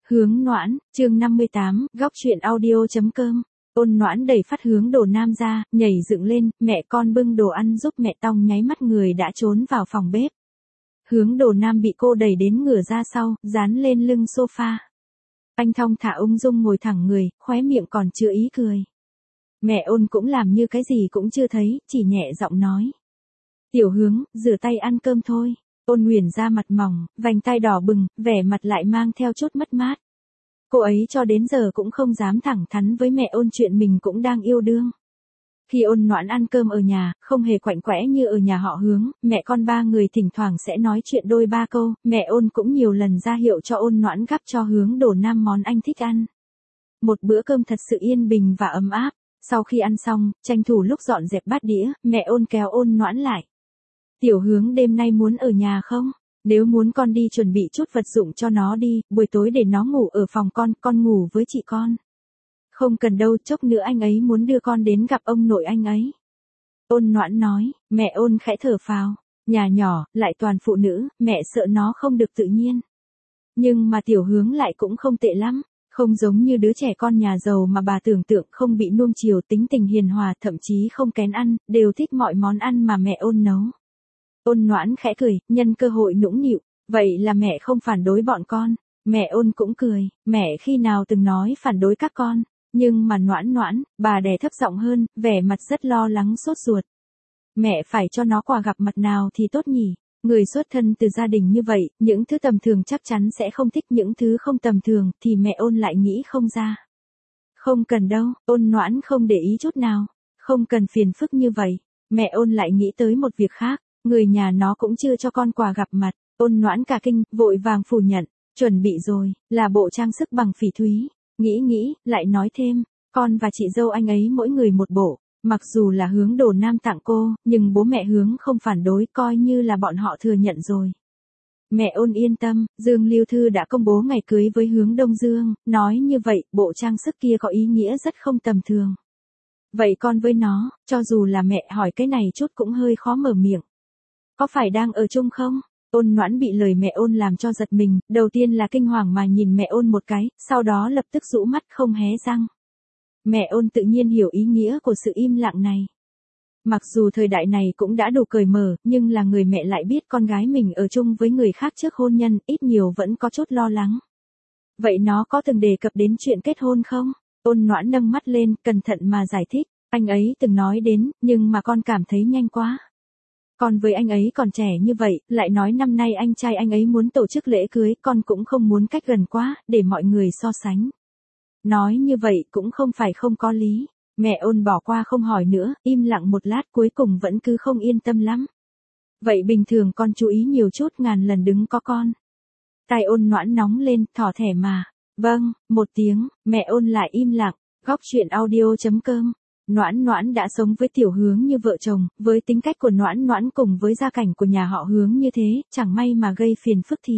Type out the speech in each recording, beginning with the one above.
Hướng Noãn, chương 58, góc truyện audio.com. Ôn Noãn đẩy phát Hướng Đồ Nam ra, nhảy dựng lên, mẹ con bưng đồ ăn giúp mẹ Tong nháy mắt người đã trốn vào phòng bếp. Hướng Đồ Nam bị cô đẩy đến ngửa ra sau, dán lên lưng sofa. Anh thong thả ung dung ngồi thẳng người, khóe miệng còn chưa ý cười. Mẹ Ôn cũng làm như cái gì cũng chưa thấy, chỉ nhẹ giọng nói. Tiểu Hướng, rửa tay ăn cơm thôi. Ôn Nguyền ra mặt mỏng, vành tai đỏ bừng, vẻ mặt lại mang theo chút mất mát. Cô ấy cho đến giờ cũng không dám thẳng thắn với mẹ Ôn chuyện mình cũng đang yêu đương. Khi Ôn Noãn ăn cơm ở nhà, không hề quạnh quẽ như ở nhà họ Hướng, mẹ con ba người thỉnh thoảng sẽ nói chuyện đôi ba câu, mẹ Ôn cũng nhiều lần ra hiệu cho Ôn Noãn gắp cho Hướng Đồ Nam món anh thích ăn. Một bữa cơm thật sự yên bình và ấm áp. Sau khi ăn xong, tranh thủ lúc dọn dẹp bát đĩa, mẹ Ôn kéo Ôn Noãn lại. Tiểu Hướng đêm nay muốn ở nhà không? Nếu muốn con đi chuẩn bị chút vật dụng cho nó đi, buổi tối để nó ngủ ở phòng con ngủ với chị con. Không cần đâu, chốc nữa anh ấy muốn đưa con đến gặp ông nội anh ấy. Ôn Noãn nói, mẹ Ôn khẽ thở phào. Nhà nhỏ, lại toàn phụ nữ, mẹ sợ nó không được tự nhiên. Nhưng mà Tiểu Hướng lại cũng không tệ lắm. Không giống như đứa trẻ con nhà giàu mà bà tưởng tượng không bị nuông chiều, tính tình hiền hòa, thậm chí không kén ăn, đều thích mọi món ăn mà mẹ Ôn nấu. Ôn Noãn khẽ cười, nhân cơ hội nũng nịu, vậy là mẹ không phản đối bọn con. Mẹ Ôn cũng cười, mẹ khi nào từng nói phản đối các con, nhưng mà Noãn, bà đè thấp giọng hơn, vẻ mặt rất lo lắng sốt ruột. Mẹ phải cho nó quà gặp mặt nào thì tốt nhỉ? Người xuất thân từ gia đình như vậy, những thứ tầm thường chắc chắn sẽ không thích, những thứ không tầm thường thì mẹ Ôn lại nghĩ không ra. Không cần đâu, Ôn Noãn không để ý chút nào, không cần phiền phức như vậy. Mẹ Ôn lại nghĩ tới một việc khác. Người nhà nó cũng chưa cho con quà gặp mặt. Ôn Noãn cả kinh, vội vàng phủ nhận, chuẩn bị rồi, là bộ trang sức bằng phỉ thúy. Nghĩ, lại nói thêm, con và chị dâu anh ấy mỗi người một bộ. Mặc dù là Hướng Đồ Nam tặng cô, nhưng bố mẹ Hướng không phản đối, coi như là bọn họ thừa nhận rồi. Mẹ Ôn yên tâm, Dương Lưu Thư đã công bố ngày cưới với Hướng Đông Dương, nói như vậy, bộ trang sức kia có ý nghĩa rất không tầm thường. Vậy con với nó, cho dù là mẹ hỏi cái này chút cũng hơi khó mở miệng. Có phải đang ở chung không? Ôn Noãn bị lời mẹ Ôn làm cho giật mình, đầu tiên là kinh hoàng mà nhìn mẹ Ôn một cái, sau đó lập tức rũ mắt không hé răng. Mẹ Ôn tự nhiên hiểu ý nghĩa của sự im lặng này. Mặc dù thời đại này cũng đã đủ cởi mở, nhưng là người mẹ lại biết con gái mình ở chung với người khác trước hôn nhân, ít nhiều vẫn có chút lo lắng. Vậy nó có từng đề cập đến chuyện kết hôn không? Ôn Noãn nâng mắt lên, cẩn thận mà giải thích, anh ấy từng nói đến, nhưng mà con cảm thấy nhanh quá. Con với anh ấy còn trẻ như vậy, lại nói năm nay anh trai anh ấy muốn tổ chức lễ cưới, con cũng không muốn cách gần quá, để mọi người so sánh. Nói như vậy cũng không phải không có lý. Mẹ Ôn bỏ qua không hỏi nữa, im lặng một lát cuối cùng vẫn cứ không yên tâm lắm. Vậy bình thường con chú ý nhiều chút, ngàn lần đứng có con. Tai Ôn Noãn nóng lên, thỏ thẻ mà. Vâng, một tiếng, mẹ Ôn lại im lặng. Góc truyện audio.com. Noãn đã sống với Tiểu Hướng như vợ chồng, với tính cách của Noãn cùng với gia cảnh của nhà họ Hướng như thế, chẳng may mà gây phiền phức thì.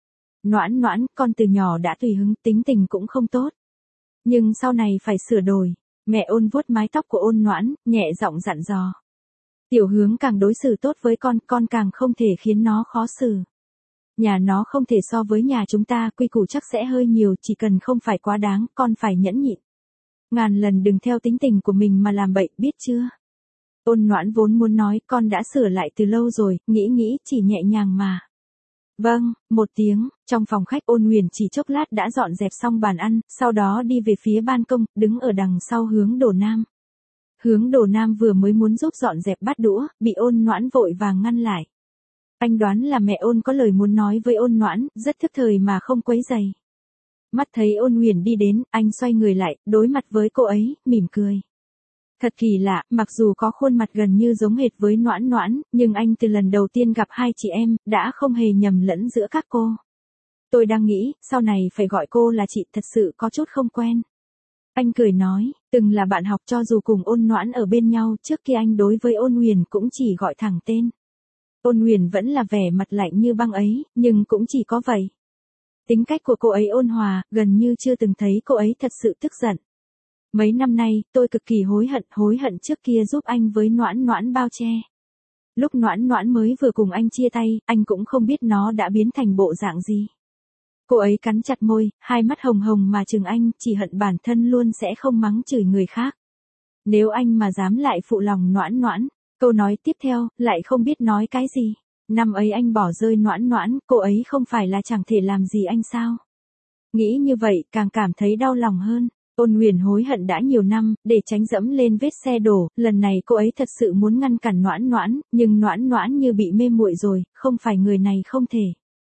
Noãn, con từ nhỏ đã tùy hứng, tính tình cũng không tốt. Nhưng sau này phải sửa đổi. Mẹ Ôn vuốt mái tóc của Ôn Noãn, nhẹ giọng dặn dò. Tiểu Hướng càng đối xử tốt với con càng không thể khiến nó khó xử. Nhà nó không thể so với nhà chúng ta, quy củ chắc sẽ hơi nhiều, chỉ cần không phải quá đáng, con phải nhẫn nhịn. Ngàn lần đừng theo tính tình của mình mà làm bậy, biết chưa? Ôn Noãn vốn muốn nói, con đã sửa lại từ lâu rồi, nghĩ, chỉ nhẹ nhàng mà. Vâng, một tiếng, trong phòng khách Ôn Nguyền chỉ chốc lát đã dọn dẹp xong bàn ăn, sau đó đi về phía ban công, đứng ở đằng sau Hướng Đồ Nam. Hướng Đồ Nam vừa mới muốn giúp dọn dẹp bát đũa, bị Ôn Noãn vội vàng ngăn lại. Anh đoán là mẹ Ôn có lời muốn nói với Ôn Noãn, rất thức thời mà không quấy rầy. Mắt thấy Ôn Nguyền đi đến, anh xoay người lại, đối mặt với cô ấy, mỉm cười. Thật kỳ lạ, mặc dù có khuôn mặt gần như giống hệt với Noãn, nhưng anh từ lần đầu tiên gặp hai chị em, đã không hề nhầm lẫn giữa các cô. Tôi đang nghĩ, sau này phải gọi cô là chị, thật sự có chút không quen. Anh cười nói, từng là bạn học, cho dù cùng Ôn Noãn ở bên nhau, trước kia anh đối với Ôn Nguyền cũng chỉ gọi thẳng tên. Ôn Nguyền vẫn là vẻ mặt lạnh như băng ấy, nhưng cũng chỉ có vậy. Tính cách của cô ấy ôn hòa, gần như chưa từng thấy cô ấy thật sự tức giận. Mấy năm nay, tôi cực kỳ hối hận trước kia giúp anh với Noãn bao che. Lúc Noãn mới vừa cùng anh chia tay, anh cũng không biết nó đã biến thành bộ dạng gì. Cô ấy cắn chặt môi, hai mắt hồng hồng mà chừng anh, chỉ hận bản thân luôn sẽ không mắng chửi người khác. Nếu anh mà dám lại phụ lòng Noãn Noãn, câu nói tiếp theo, lại không biết nói cái gì. Năm ấy anh bỏ rơi Noãn Noãn, cô ấy không phải là chẳng thể làm gì anh sao? Nghĩ như vậy, càng cảm thấy đau lòng hơn. Ôn Huyền hối hận đã nhiều năm, để tránh dẫm lên vết xe đổ, lần này cô ấy thật sự muốn ngăn cản Noãn Noãn, nhưng Noãn Noãn như bị mê muội rồi, không phải người này không thể.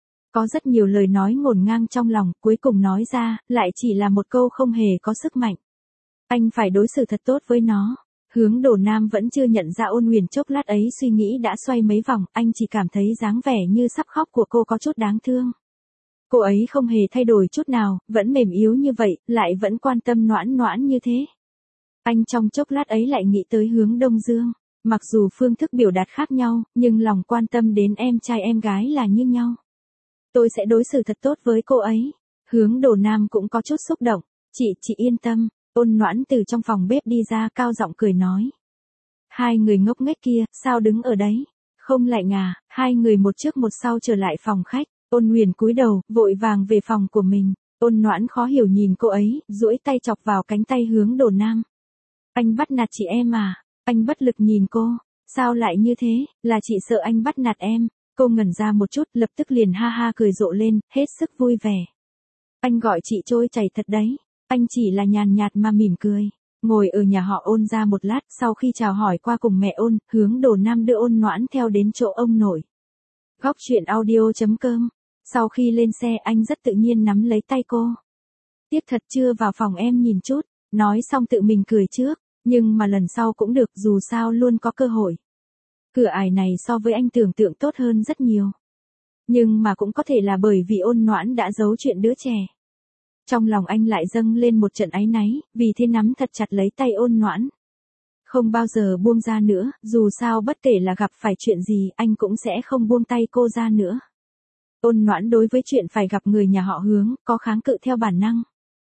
Có rất nhiều lời nói ngổn ngang trong lòng, cuối cùng nói ra, lại chỉ là một câu không hề có sức mạnh. Anh phải đối xử thật tốt với nó. Hướng Đồ Nam vẫn chưa nhận ra Ôn Huyền chốc lát ấy suy nghĩ đã xoay mấy vòng, anh chỉ cảm thấy dáng vẻ như sắp khóc của cô có chút đáng thương. Cô ấy không hề thay đổi chút nào, vẫn mềm yếu như vậy, lại vẫn quan tâm Noãn Noãn như thế. Anh trong chốc lát ấy lại nghĩ tới Hướng Đông Dương. Mặc dù phương thức biểu đạt khác nhau, nhưng lòng quan tâm đến em trai em gái là như nhau. Tôi sẽ đối xử thật tốt với cô ấy. Hướng Đồ Nam cũng có chút xúc động. Chị yên tâm. Ôn Noãn từ trong phòng bếp đi ra cao giọng cười nói. Hai người ngốc nghếch kia, sao đứng ở đấy? Không lạnh à? Hai người một trước một sau trở lại phòng khách. Ôn Huyền cúi đầu, vội vàng về phòng của mình. Ôn Noãn khó hiểu nhìn cô ấy, duỗi tay chọc vào cánh tay Hướng Đồ Nam. Anh bắt nạt chị em à? Anh bất lực nhìn cô. Sao lại như thế? Là chị sợ anh bắt nạt em. Cô ngẩn ra một chút, lập tức liền ha ha cười rộ lên, hết sức vui vẻ. Anh gọi chị trôi chảy thật đấy. Anh chỉ là nhàn nhạt mà mỉm cười. Ngồi ở nhà họ Ôn ra một lát, sau khi chào hỏi qua cùng mẹ Ôn, Hướng Đồ Nam đưa Ôn Noãn theo đến chỗ ông nội. Góc truyện audio.com. Sau khi lên xe anh rất tự nhiên nắm lấy tay cô. Tiếc thật chưa vào phòng em nhìn chút, nói xong tự mình cười trước, nhưng mà lần sau cũng được dù sao luôn có cơ hội. Cửa ải này so với anh tưởng tượng tốt hơn rất nhiều. Nhưng mà cũng có thể là bởi vì Ôn Noãn đã giấu chuyện đứa trẻ. Trong lòng anh lại dâng lên một trận áy náy, vì thế nắm thật chặt lấy tay Ôn Noãn. Không bao giờ buông ra nữa, dù sao bất kể là gặp phải chuyện gì anh cũng sẽ không buông tay cô ra nữa. Ôn Noãn đối với chuyện phải gặp người nhà họ Hướng, có kháng cự theo bản năng.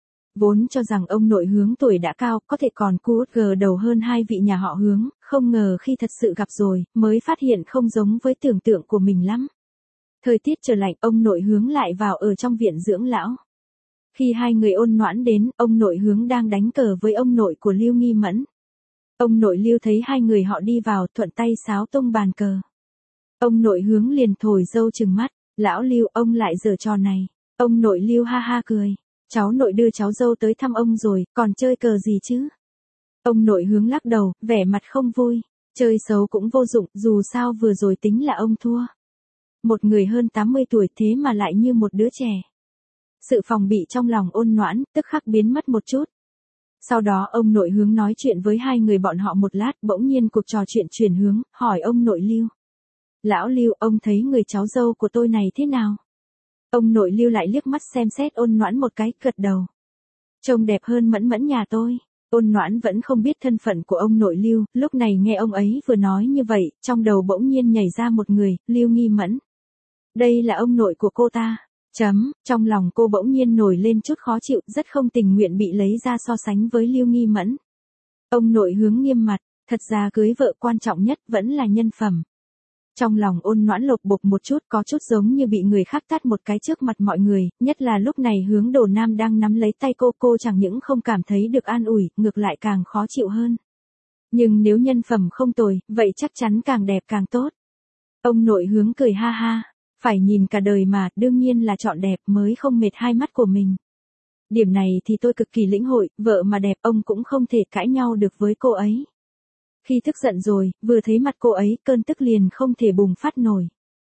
Vốn cho rằng ông nội Hướng tuổi đã cao, có thể còn cút gờ đầu hơn hai vị nhà họ Hướng, không ngờ khi thật sự gặp rồi, mới phát hiện không giống với tưởng tượng của mình lắm. Thời tiết trở lạnh, ông nội Hướng lại vào ở trong viện dưỡng lão. Khi hai người Ôn Noãn đến, ông nội Hướng đang đánh cờ với ông nội của Lưu Nghi Mẫn. Ông nội Lưu thấy hai người họ đi vào, thuận tay xáo tung bàn cờ. Ông nội Hướng liền thổi dâu trừng mắt, lão Lưu, ông lại giở trò này. Ông nội Lưu ha ha cười, cháu nội đưa cháu dâu tới thăm ông rồi, còn chơi cờ gì chứ? Ông nội Hướng lắc đầu, vẻ mặt không vui, chơi xấu cũng vô dụng, dù sao vừa rồi tính là ông thua. Một người hơn 80 tuổi thế mà lại như một đứa trẻ. Sự phòng bị trong lòng Ôn Noãn, tức khắc biến mất một chút. Sau đó ông nội Hướng nói chuyện với hai người bọn họ một lát, bỗng nhiên cuộc trò chuyện chuyển hướng, hỏi ông nội Lưu. Lão Lưu, ông thấy người cháu dâu của tôi này thế nào? Ông nội Lưu lại liếc mắt xem xét Ôn Noãn một cái, gật đầu. Trông đẹp hơn Mẫn Mẫn nhà tôi. Ôn Noãn vẫn không biết thân phận của ông nội Lưu, lúc này nghe ông ấy vừa nói như vậy, trong đầu bỗng nhiên nhảy ra một người, Lưu Nghi Mẫn. Đây là ông nội của cô ta. Trong lòng cô bỗng nhiên nổi lên chút khó chịu, rất không tình nguyện bị lấy ra so sánh với Lưu Nghi Mẫn. Ông nội Hướng nghiêm mặt, thật ra cưới vợ quan trọng nhất vẫn là nhân phẩm. Trong lòng Ôn Noãn lột bột một chút, có chút giống như bị người khác tát một cái trước mặt mọi người, nhất là lúc này Hướng Đồ Nam đang nắm lấy tay cô chẳng những không cảm thấy được an ủi, ngược lại càng khó chịu hơn. Nhưng nếu nhân phẩm không tồi, vậy chắc chắn càng đẹp càng tốt. Ông nội Hướng cười ha ha, phải nhìn cả đời mà, đương nhiên là chọn đẹp mới không mệt hai mắt của mình. Điểm này thì tôi cực kỳ lĩnh hội, vợ mà đẹp ông cũng không thể cãi nhau được với cô ấy. Khi tức giận rồi, vừa thấy mặt cô ấy, cơn tức liền không thể bùng phát nổi.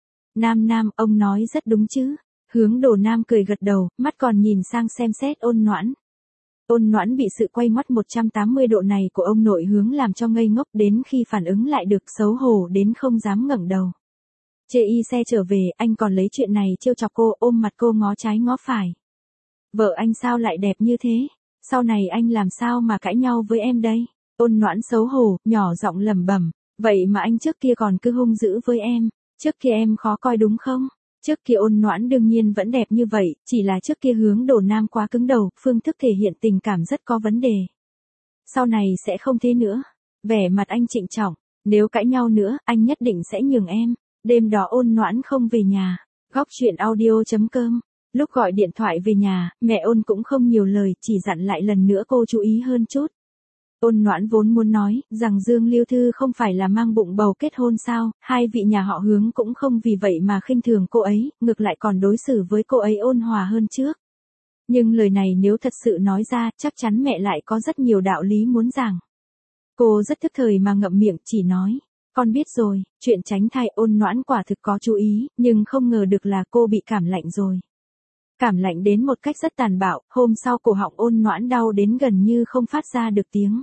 Nam, ông nói rất đúng chứ. Hướng Đồ Nam cười gật đầu, mắt còn nhìn sang xem xét Ôn Noãn. Ôn Noãn bị sự quay ngoắt 180 độ này của ông nội Hướng làm cho ngây ngốc, đến khi phản ứng lại được xấu hổ đến không dám ngẩng đầu. Chê y xe trở về, anh còn lấy chuyện này trêu chọc cô, ôm mặt cô ngó trái ngó phải. Vợ anh sao lại đẹp như thế? Sau này anh làm sao mà cãi nhau với em đây? Ôn Noãn xấu hổ, nhỏ giọng lẩm bẩm, vậy mà anh trước kia còn cứ hung dữ với em, trước kia em khó coi đúng không? Trước kia Ôn Noãn đương nhiên vẫn đẹp như vậy, chỉ là trước kia Hướng Đồ Nam quá cứng đầu, phương thức thể hiện tình cảm rất có vấn đề. Sau này sẽ không thế nữa. Vẻ mặt anh trịnh trọng, nếu cãi nhau nữa, anh nhất định sẽ nhường em. Đêm đó Ôn Noãn không về nhà. Góc truyện audio.com Lúc gọi điện thoại về nhà, mẹ Ôn cũng không nhiều lời, chỉ dặn lại lần nữa cô chú ý hơn chút. Ôn Noãn vốn muốn nói, rằng Dương Lưu Thư không phải là mang bụng bầu kết hôn sao, hai vị nhà họ Hướng cũng không vì vậy mà khinh thường cô ấy, ngược lại còn đối xử với cô ấy ôn hòa hơn trước. Nhưng lời này nếu thật sự nói ra, chắc chắn mẹ lại có rất nhiều đạo lý muốn giảng. Cô rất thức thời mà ngậm miệng, chỉ nói, con biết rồi, chuyện tránh thai. Ôn Noãn quả thực có chú ý, nhưng không ngờ được là cô bị cảm lạnh rồi. Cảm lạnh đến một cách rất tàn bạo, hôm sau cổ họng Ôn Noãn đau đến gần như không phát ra được tiếng.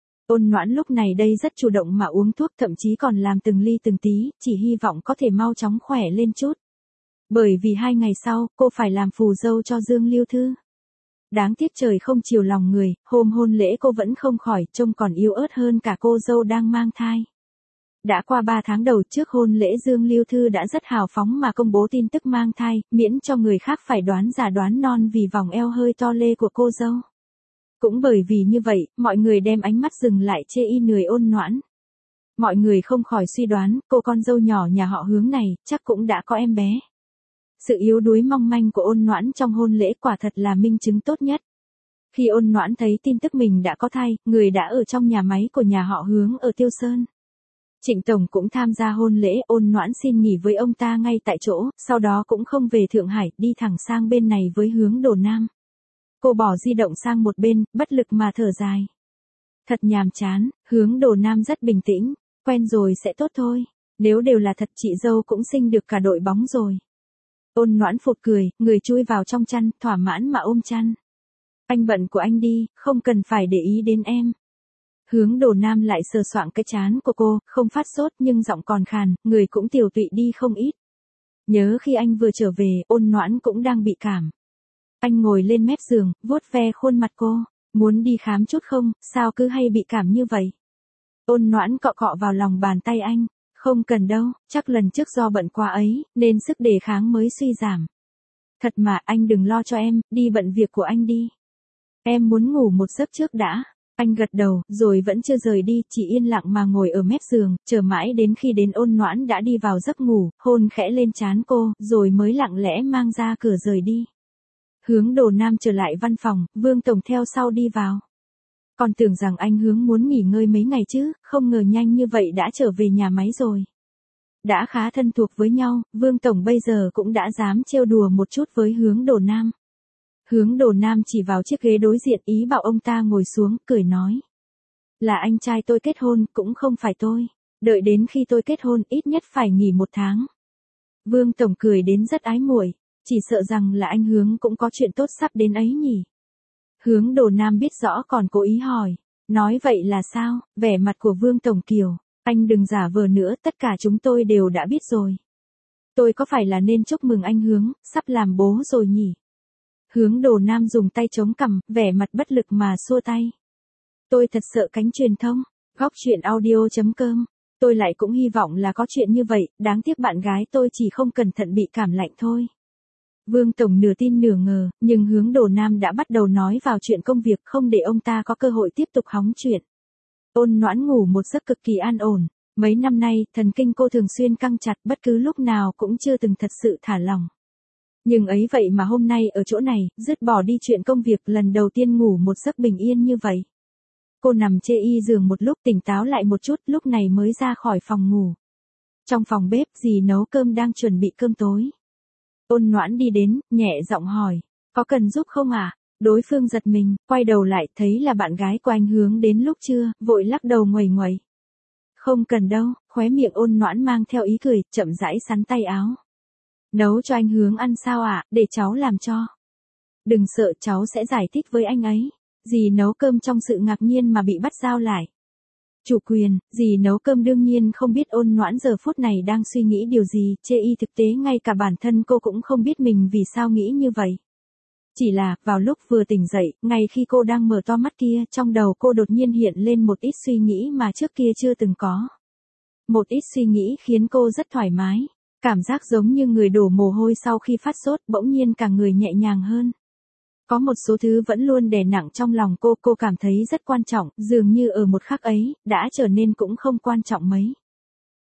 Ôn Noãn lúc này đây rất chủ động mà uống thuốc, thậm chí còn làm từng ly từng tí, chỉ hy vọng có thể mau chóng khỏe lên chút. Bởi vì 2 ngày sau, cô phải làm phù dâu cho Dương Lưu Thư. Đáng tiếc trời không chiều lòng người, hôm hôn lễ cô vẫn không khỏi, trông còn yếu ớt hơn cả cô dâu đang mang thai. Đã qua 3 tháng đầu trước hôn lễ, Dương Lưu Thư đã rất hào phóng mà công bố tin tức mang thai, miễn cho người khác phải đoán già đoán non vì vòng eo hơi to lê của cô dâu. Cũng bởi vì như vậy, mọi người đem ánh mắt dừng lại chê y nười Ôn Noãn. Mọi người không khỏi suy đoán, cô con dâu nhỏ nhà họ Hướng này, chắc cũng đã có em bé. Sự yếu đuối mong manh của Ôn Noãn trong hôn lễ quả thật là minh chứng tốt nhất. Khi Ôn Noãn thấy tin tức mình đã có thai, người đã ở trong nhà máy của nhà họ Hướng ở Tiêu Sơn. Trịnh Tổng cũng tham gia hôn lễ. Ôn Noãn xin nghỉ với ông ta ngay tại chỗ, sau đó cũng không về Thượng Hải, đi thẳng sang bên này với Hướng Đồ Nam. Cô bỏ di động sang một bên, bất lực mà thở dài. Thật nhàm chán. Hướng Đồ Nam rất bình tĩnh, quen rồi sẽ tốt thôi. Nếu đều là thật chị dâu cũng sinh được cả đội bóng rồi. Ôn Noãn phụt cười, người chui vào trong chăn, thỏa mãn mà ôm chăn. Anh bận của anh đi, không cần phải để ý đến em. Hướng Đồ Nam lại sờ soạng cái trán của cô, không phát sốt nhưng giọng còn khàn, người cũng tiều tụy đi không ít. Nhớ khi anh vừa trở về, Ôn Noãn cũng đang bị cảm. Anh ngồi lên mép giường, vuốt ve khuôn mặt cô, muốn đi khám chút không, sao cứ hay bị cảm như vậy. Ôn Noãn cọ cọ vào lòng bàn tay anh, không cần đâu, chắc lần trước do bận quá ấy, nên sức đề kháng mới suy giảm. Thật mà, anh đừng lo cho em, đi bận việc của anh đi. Em muốn ngủ một giấc trước đã. Anh gật đầu, rồi vẫn chưa rời đi, chỉ yên lặng mà ngồi ở mép giường, chờ mãi đến khi đến Ôn Noãn đã đi vào giấc ngủ, hôn khẽ lên trán cô, rồi mới lặng lẽ mang ra cửa rời đi. Hướng Đồ Nam trở lại văn phòng, Vương Tổng theo sau đi vào. Còn tưởng rằng anh Hướng muốn nghỉ ngơi mấy ngày chứ, không ngờ nhanh như vậy đã trở về nhà máy rồi. Đã khá thân thuộc với nhau, Vương Tổng bây giờ cũng đã dám trêu đùa một chút với Hướng Đồ Nam. Hướng Đồ Nam chỉ vào chiếc ghế đối diện, ý bảo ông ta ngồi xuống, cười nói. Là anh trai tôi kết hôn, cũng không phải tôi. Đợi đến khi tôi kết hôn, ít nhất phải nghỉ 1 tháng. Vương Tổng cười đến rất ái muội, chỉ sợ rằng là anh Hướng cũng có chuyện tốt sắp đến ấy nhỉ. Hướng Đồ Nam biết rõ còn cố ý hỏi. Nói vậy là sao? Vẻ mặt của Vương Tổng kiều. Anh đừng giả vờ nữa, tất cả chúng tôi đều đã biết rồi. Tôi có phải là nên chúc mừng anh Hướng, sắp làm bố rồi nhỉ? Hướng Đồ Nam dùng tay chống cằm, vẻ mặt bất lực mà xua tay. Tôi thật sợ cánh truyền thông. Góc truyện audio.com. Tôi lại cũng hy vọng là có chuyện như vậy, đáng tiếc bạn gái tôi chỉ không cẩn thận bị cảm lạnh thôi. Vương Tổng nửa tin nửa ngờ, nhưng Hướng Đồ Nam đã bắt đầu nói vào chuyện công việc, không để ông ta có cơ hội tiếp tục hóng chuyện. Ôn Noãn ngủ một giấc cực kỳ an ổn. Mấy năm nay, thần kinh cô thường xuyên căng chặt, bất cứ lúc nào cũng chưa từng thật sự thả lỏng. Nhưng ấy vậy mà hôm nay ở chỗ này, dứt bỏ đi chuyện công việc, lần đầu tiên ngủ một giấc bình yên như vậy. Cô nằm chê y giường một lúc, tỉnh táo lại một chút, lúc này mới ra khỏi phòng ngủ. Trong phòng bếp, dì nấu cơm đang chuẩn bị cơm tối. Ôn Noãn đi đến, nhẹ giọng hỏi, có cần giúp không à? Đối phương giật mình, quay đầu lại, thấy là bạn gái của anh Hướng đến lúc trưa, vội lắc đầu nguầy nguầy. Không cần đâu, khóe miệng Ôn Noãn mang theo ý cười, chậm rãi xắn tay áo. Nấu cho anh Hướng ăn sao ạ, để cháu làm cho. Đừng sợ, cháu sẽ giải thích với anh ấy. Dì nấu cơm trong sự ngạc nhiên mà bị bắt giao lại. Chủ quyền, dì nấu cơm đương nhiên không biết Ôn Noãn giờ phút này đang suy nghĩ điều gì, chê y thực tế ngay cả bản thân cô cũng không biết mình vì sao nghĩ như vậy. Chỉ là, vào lúc vừa tỉnh dậy, ngay khi cô đang mở to mắt kia, trong đầu cô đột nhiên hiện lên một ít suy nghĩ mà trước kia chưa từng có. Một ít suy nghĩ khiến cô rất thoải mái. Cảm giác giống như người đổ mồ hôi sau khi phát sốt, bỗng nhiên cả người nhẹ nhàng hơn. Có một số thứ vẫn luôn đè nặng trong lòng cô cảm thấy rất quan trọng, dường như ở một khắc ấy, đã trở nên cũng không quan trọng mấy.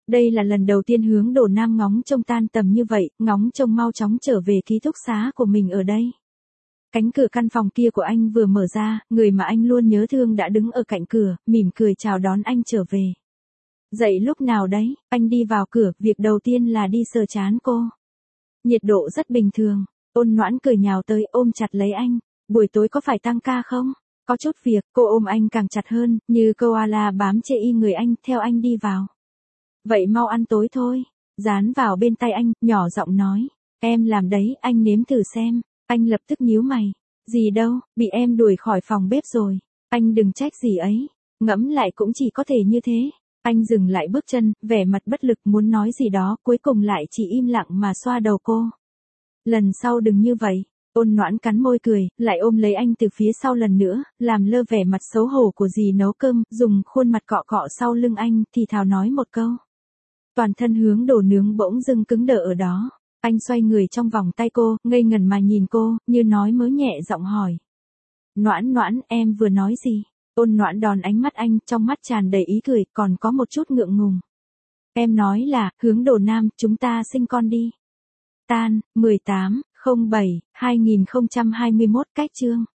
Đây là lần đầu tiên hướng Đồ Nam ngóng trông tan tầm như vậy, ngóng trông mau chóng trở về ký túc xá của mình ở đây. Cánh cửa căn phòng kia của anh vừa mở ra, người mà anh luôn nhớ thương đã đứng ở cạnh cửa, mỉm cười chào đón anh trở về. Dậy lúc nào đấy, anh đi vào cửa, việc đầu tiên là đi sờ trán cô. Nhiệt độ rất bình thường, Ôn Noãn cười nhào tới ôm chặt lấy anh. Buổi tối có phải tăng ca không? Có chút việc, cô ôm anh càng chặt hơn, như koala bám chê y người anh, theo anh đi vào. Vậy mau ăn tối thôi. Dán vào bên tay anh, nhỏ giọng nói. Em làm đấy, anh nếm thử xem. Anh lập tức nhíu mày. Gì đâu, bị em đuổi khỏi phòng bếp rồi. Anh đừng trách gì ấy. Ngẫm lại cũng chỉ có thể như thế. Anh dừng lại bước chân, vẻ mặt bất lực muốn nói gì đó, cuối cùng lại chỉ im lặng mà xoa đầu cô. Lần sau đừng như vậy. Ôn Noãn cắn môi cười, lại ôm lấy anh từ phía sau lần nữa, làm lơ vẻ mặt xấu hổ của dì nấu cơm, dùng khuôn mặt cọ cọ sau lưng anh, thì thào nói một câu. Toàn thân hướng Đồ nướng bỗng dưng cứng đờ ở đó. Anh xoay người trong vòng tay cô, ngây ngẩn mà nhìn cô, như nói mớ nhẹ giọng hỏi. Noãn Noãn, em vừa nói gì? Ôn Noãn đòn ánh mắt anh, trong mắt tràn đầy ý cười, còn có một chút ngượng ngùng. Em nói là, hướng Đồ Nam, chúng ta sinh con đi. Tan, 18/07/2021 cách chương.